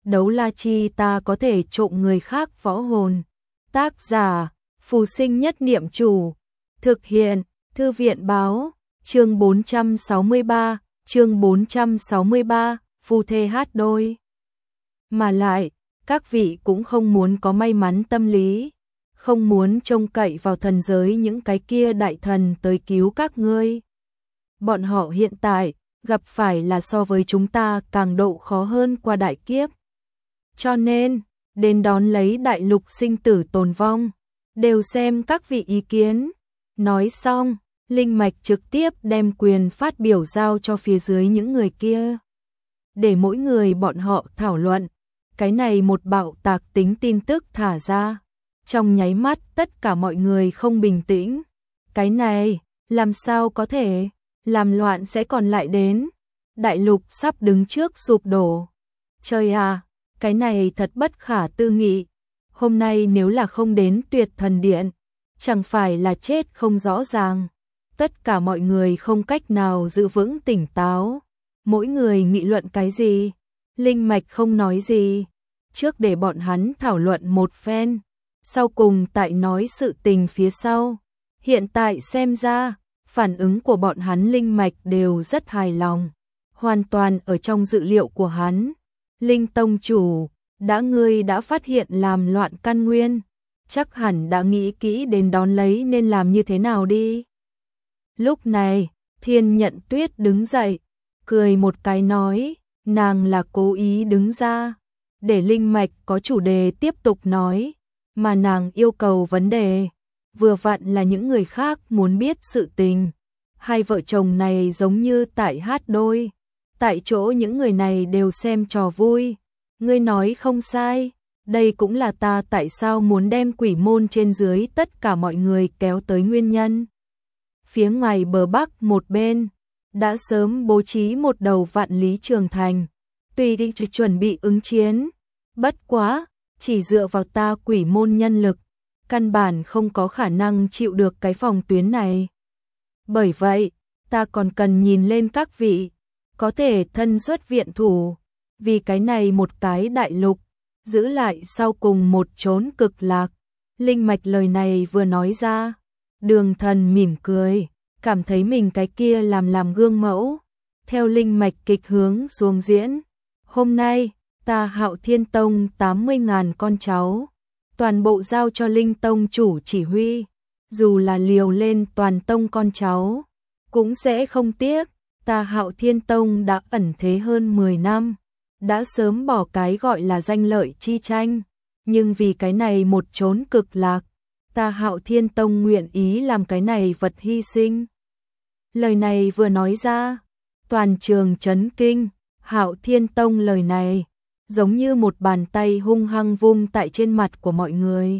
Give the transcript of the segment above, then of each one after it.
đấu la chi ta có thể trộm người khác võ hồn. Tác giả, Phù Sinh Nhất Niệm Chủ. Thực hiện, Thư viện báo, chương 463, chương 463, phu thê hát đôi. Mà lại, các vị cũng không muốn có may mắn tâm lý, không muốn trông cậy vào thần giới những cái kia đại thần tới cứu các ngươi. Bọn họ hiện tại gặp phải là so với chúng ta càng độ khó hơn qua đại kiếp. Cho nên, đến đón lấy đại lục sinh tử tồn vong, đều xem các vị ý kiến. Nói xong, Linh Mạch trực tiếp đem quyền phát biểu giao cho phía dưới những người kia. Để mỗi người bọn họ thảo luận, cái này một bạo tạc tính tin tức thả ra. Trong nháy mắt tất cả mọi người không bình tĩnh. Cái này, làm sao có thể, làm loạn sẽ còn lại đến. Đại lục sắp đứng trước sụp đổ. Trời à, cái này thật bất khả tư nghị. Hôm nay nếu là không đến Tuyệt Thần Điện, chẳng phải là chết không rõ ràng. Tất cả mọi người không cách nào giữ vững tỉnh táo. Mỗi người nghị luận cái gì? Linh Mạch không nói gì. Trước để bọn hắn thảo luận một phen, sau cùng tại nói sự tình phía sau. Hiện tại xem ra, phản ứng của bọn hắn Linh Mạch đều rất hài lòng. Hoàn toàn ở trong dự liệu của hắn. Linh Tông Chủ, ngươi đã phát hiện làm loạn căn nguyên, chắc hẳn đã nghĩ kỹ đến đón lấy nên làm như thế nào đi. Lúc này, Thiên Nhận Tuyết đứng dậy, cười một cái nói, nàng là cố ý đứng ra, để Linh Mạch có chủ đề tiếp tục nói, mà nàng yêu cầu vấn đề, vừa vặn là những người khác muốn biết sự tình. Hai vợ chồng này giống như tại hát đôi, tại chỗ những người này đều xem trò vui. Ngươi nói không sai, đây cũng là ta tại sao muốn đem Quỷ Môn trên dưới tất cả mọi người kéo tới nguyên nhân. Phía ngoài bờ bắc một bên, đã sớm bố trí một đầu vạn lý trường thành, tùy đi chuẩn bị ứng chiến. Bất quá, chỉ dựa vào ta Quỷ Môn nhân lực, căn bản không có khả năng chịu được cái phòng tuyến này. Bởi vậy, ta còn cần nhìn lên các vị, có thể thân xuất viện thủ, vì cái này một cái đại lục, giữ lại sau cùng một chốn cực lạc. Linh Mạch lời này vừa nói ra, Đường Thần mỉm cười, cảm thấy mình cái kia làm gương mẫu. Theo Linh Mạch kịch hướng xuống diễn, hôm nay, ta Hạo Thiên Tông 80.000 con cháu, toàn bộ giao cho Linh Tông Chủ chỉ huy, dù là liều lên toàn tông con cháu, cũng sẽ không tiếc. Ta Hạo Thiên Tông đã ẩn thế hơn 10 năm, đã sớm bỏ cái gọi là danh lợi chi tranh, nhưng vì cái này một chốn cực lạc, ta Hạo Thiên Tông nguyện ý làm cái này vật hy sinh. Lời này vừa nói ra, toàn trường chấn kinh. Hạo Thiên Tông lời này, giống như một bàn tay hung hăng vung tại trên mặt của mọi người.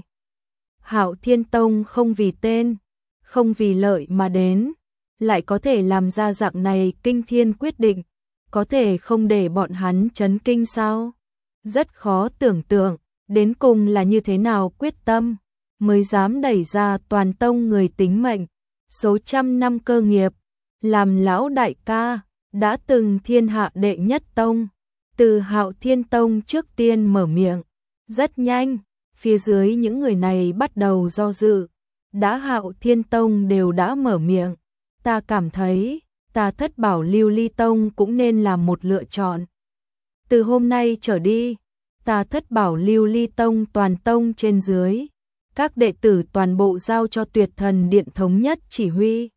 Hạo Thiên Tông không vì tên, không vì lợi mà đến, lại có thể làm ra dạng này kinh thiên quyết định, có thể không để bọn hắn chấn kinh sao? Rất khó tưởng tượng, đến cùng là như thế nào quyết tâm, mới dám đẩy ra toàn tông người tính mệnh, số trăm năm cơ nghiệp, làm lão đại ca, đã từng thiên hạ đệ nhất tông. Từ Hạo Thiên Tông trước tiên mở miệng, rất nhanh, phía dưới những người này bắt đầu do dự, đã Hạo Thiên Tông đều đã mở miệng. Ta cảm thấy, ta Thất Bảo Lưu Ly Tông cũng nên làm một lựa chọn. Từ hôm nay trở đi, ta Thất Bảo Lưu Ly Tông toàn tông trên dưới, các đệ tử toàn bộ giao cho Tuyệt Thần Điện thống nhất chỉ huy.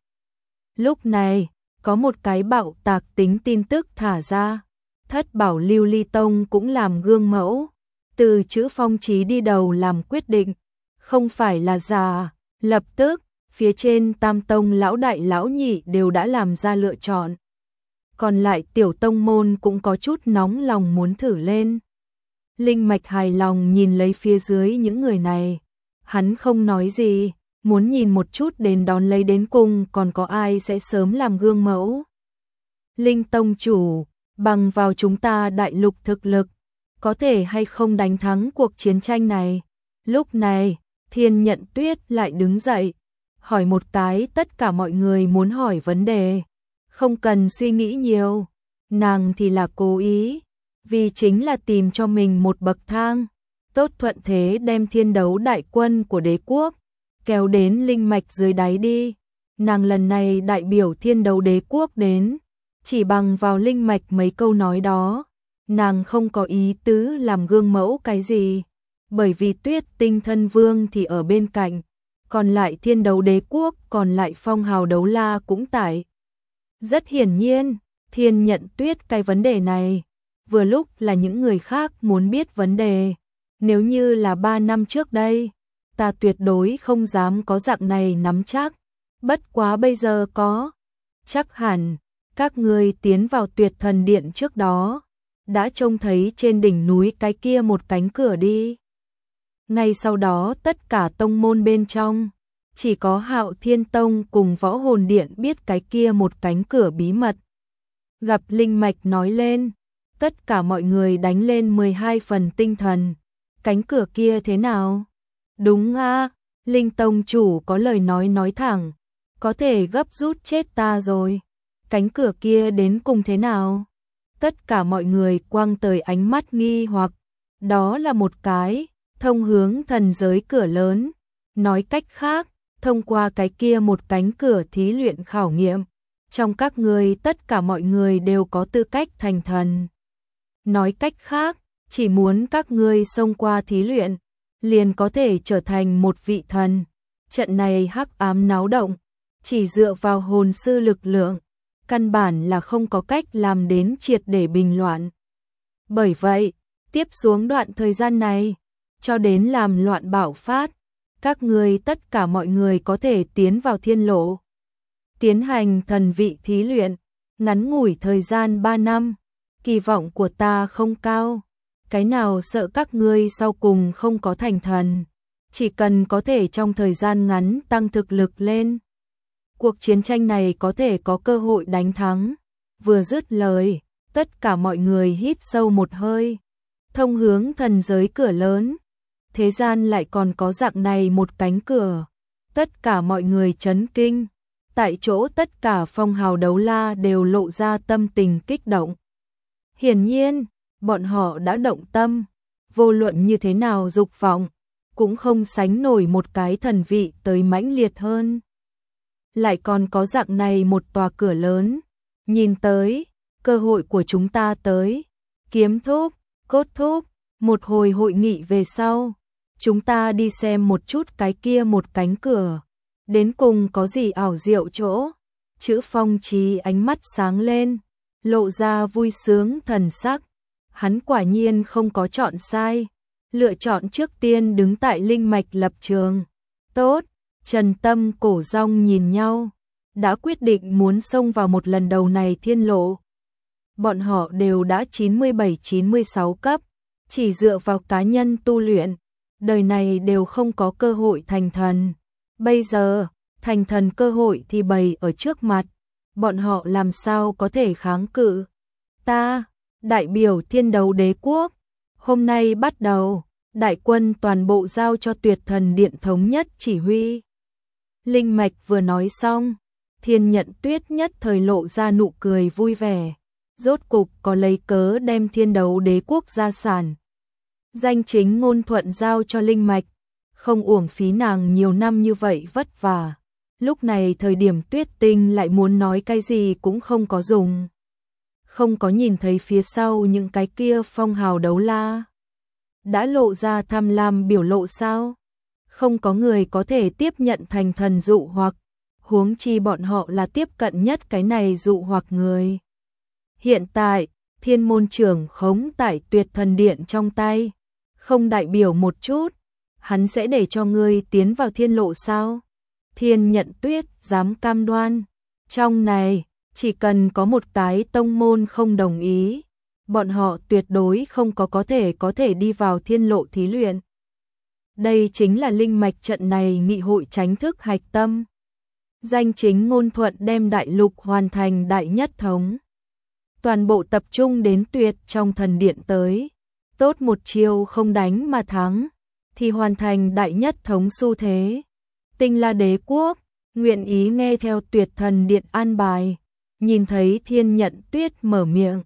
Lúc này, có một cái bạo tạc tính tin tức thả ra, Thất Bảo Lưu Ly Tông cũng làm gương mẫu, từ chữ Phong Chí đi đầu làm quyết định, không phải là giả. Lập tức, phía trên tam tông lão đại lão nhị đều đã làm ra lựa chọn. Còn lại tiểu tông môn cũng có chút nóng lòng muốn thử lên. Linh Mạch hài lòng nhìn lấy phía dưới những người này. Hắn không nói gì, muốn nhìn một chút đến đón lấy đến cùng còn có ai sẽ sớm làm gương mẫu. Linh Tông Chủ, bằng vào chúng ta đại lục thực lực, có thể hay không đánh thắng cuộc chiến tranh này. Lúc này, Thiên Nhận Tuyết lại đứng dậy, hỏi một cái tất cả mọi người muốn hỏi vấn đề, không cần suy nghĩ nhiều, nàng thì là cố ý, vì chính là tìm cho mình một bậc thang, tốt thuận thế đem thiên đấu đại quân của đế quốc kéo đến linh mạch dưới đáy đi. Nàng lần này đại biểu thiên đấu đế quốc đến, chỉ bằng vào linh mạch mấy câu nói đó, nàng không có ý tứ làm gương mẫu cái gì, bởi vì Tuyết Tinh Thân Vương thì ở bên cạnh, còn lại thiên đấu đế quốc, còn lại phong hào đấu la cũng tại. Rất hiển nhiên, Thiên Nhận Tuyết cái vấn đề này, vừa lúc là những người khác muốn biết vấn đề. Nếu như là 3 năm trước đây, ta tuyệt đối không dám có dạng này nắm chắc, bất quá bây giờ có. Chắc hẳn, các ngươi tiến vào Tuyệt Thần Điện trước đó, đã trông thấy trên đỉnh núi cái kia một cánh cửa đi. Ngay sau đó tất cả tông môn bên trong, chỉ có Hạo Thiên Tông cùng Võ Hồn Điện biết cái kia một cánh cửa bí mật. Gặp linh mạch nói lên, tất cả mọi người đánh lên 12 phần tinh thần. Cánh cửa kia thế nào? Đúng a, Linh Tông chủ có lời nói thẳng, có thể gấp rút chết ta rồi. Cánh cửa kia đến cùng thế nào? Tất cả mọi người quăng tới ánh mắt nghi hoặc, đó là một cái thông hướng thần giới cửa lớn. Nói cách khác, thông qua cái kia một cánh cửa thí luyện khảo nghiệm, trong các ngươi tất cả mọi người đều có tư cách thành thần. Nói cách khác, chỉ muốn các ngươi xông qua thí luyện, liền có thể trở thành một vị thần. Trận này hắc ám náo động, chỉ dựa vào hồn sư lực lượng, căn bản là không có cách làm đến triệt để bình loạn. Bởi vậy, tiếp xuống đoạn thời gian này, cho đến làm loạn bạo phát, các ngươi tất cả mọi người có thể tiến vào thiên lộ, tiến hành thần vị thí luyện, ngắn ngủi thời gian 3 năm, kỳ vọng của ta không cao. Cái nào sợ các ngươi sau cùng không có thành thần, chỉ cần có thể trong thời gian ngắn tăng thực lực lên, cuộc chiến tranh này có thể có cơ hội đánh thắng. Vừa dứt lời, tất cả mọi người hít sâu một hơi, thông hướng thần giới cửa lớn. Thế gian lại còn có dạng này một cánh cửa, tất cả mọi người chấn kinh. Tại chỗ tất cả phong hào đấu la đều lộ ra tâm tình kích động. Hiển nhiên, bọn họ đã động tâm, vô luận như thế nào dục vọng, cũng không sánh nổi một cái thần vị tới mãnh liệt hơn. Lại còn có dạng này một tòa cửa lớn, nhìn tới, cơ hội của chúng ta tới. Kiếm thúc, cốt thúc, một hồi hội nghị về sau, chúng ta đi xem một chút cái kia một cánh cửa, đến cùng có gì ảo diệu chỗ. Chữ Phong Chí ánh mắt sáng lên, lộ ra vui sướng thần sắc. Hắn quả nhiên không có chọn sai, lựa chọn trước tiên đứng tại linh mạch lập trường. Tốt, Trần Tâm Cổ Dong nhìn nhau, đã quyết định muốn xông vào một lần đầu này thiên lộ. Bọn họ đều đã 97-96 cấp, chỉ dựa vào cá nhân tu luyện, đời này đều không có cơ hội thành thần. Bây giờ, thành thần cơ hội thì bày ở trước mặt, bọn họ làm sao có thể kháng cự. Ta, đại biểu thiên đấu đế quốc, hôm nay bắt đầu, đại quân toàn bộ giao cho Tuyệt Thần Điện thống nhất chỉ huy. Linh mạch vừa nói xong, Thiên Nhận Tuyết nhất thời lộ ra nụ cười vui vẻ, rốt cục có lấy cớ đem thiên đấu đế quốc gia sản. Danh chính ngôn thuận giao cho linh mạch, không uổng phí nàng nhiều năm như vậy vất vả. Lúc này thời điểm Tuyết Tinh lại muốn nói cái gì cũng không có dùng. Không có nhìn thấy phía sau những cái kia phong hào đấu la đã lộ ra tham lam biểu lộ sao? Không có người có thể tiếp nhận thành thần dụ hoặc, huống chi bọn họ là tiếp cận nhất cái này dụ hoặc người. Hiện tại, thiên môn trưởng khống tại Tuyệt Thần Điện trong tay, không đại biểu một chút, hắn sẽ để cho ngươi tiến vào thiên lộ sao? Thiên Nhận Tuyết dám cam đoan, trong này, chỉ cần có một cái tông môn không đồng ý, bọn họ tuyệt đối không có thể đi vào thiên lộ thí luyện. Đây chính là linh mạch trận này nghị hội chính thức hạch tâm. Danh chính ngôn thuận đem đại lục hoàn thành đại nhất thống. Toàn bộ tập trung đến Tuyệt trong thần điện tới. Tốt một chiêu không đánh mà thắng, thì hoàn thành đại nhất thống xu thế. Tinh La đế quốc, nguyện ý nghe theo Tuyệt Thần Điện an bài. Nhìn thấy Thiên Nhận Tuyết mở miệng,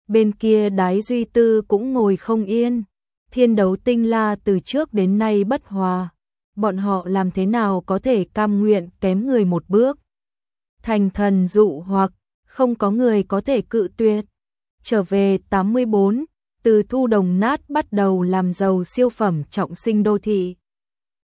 Bên kia Đái Duy Tư cũng ngồi không yên. Thiên Đấu Tinh La từ trước đến nay bất hòa. Bọn họ làm thế nào có thể cam nguyện kém người một bước. Thành thần dụ hoặc, không có người có thể cự tuyệt. Trở về 84, từ Thu Đồng Nát bắt đầu làm giàu siêu phẩm trọng sinh đô thị.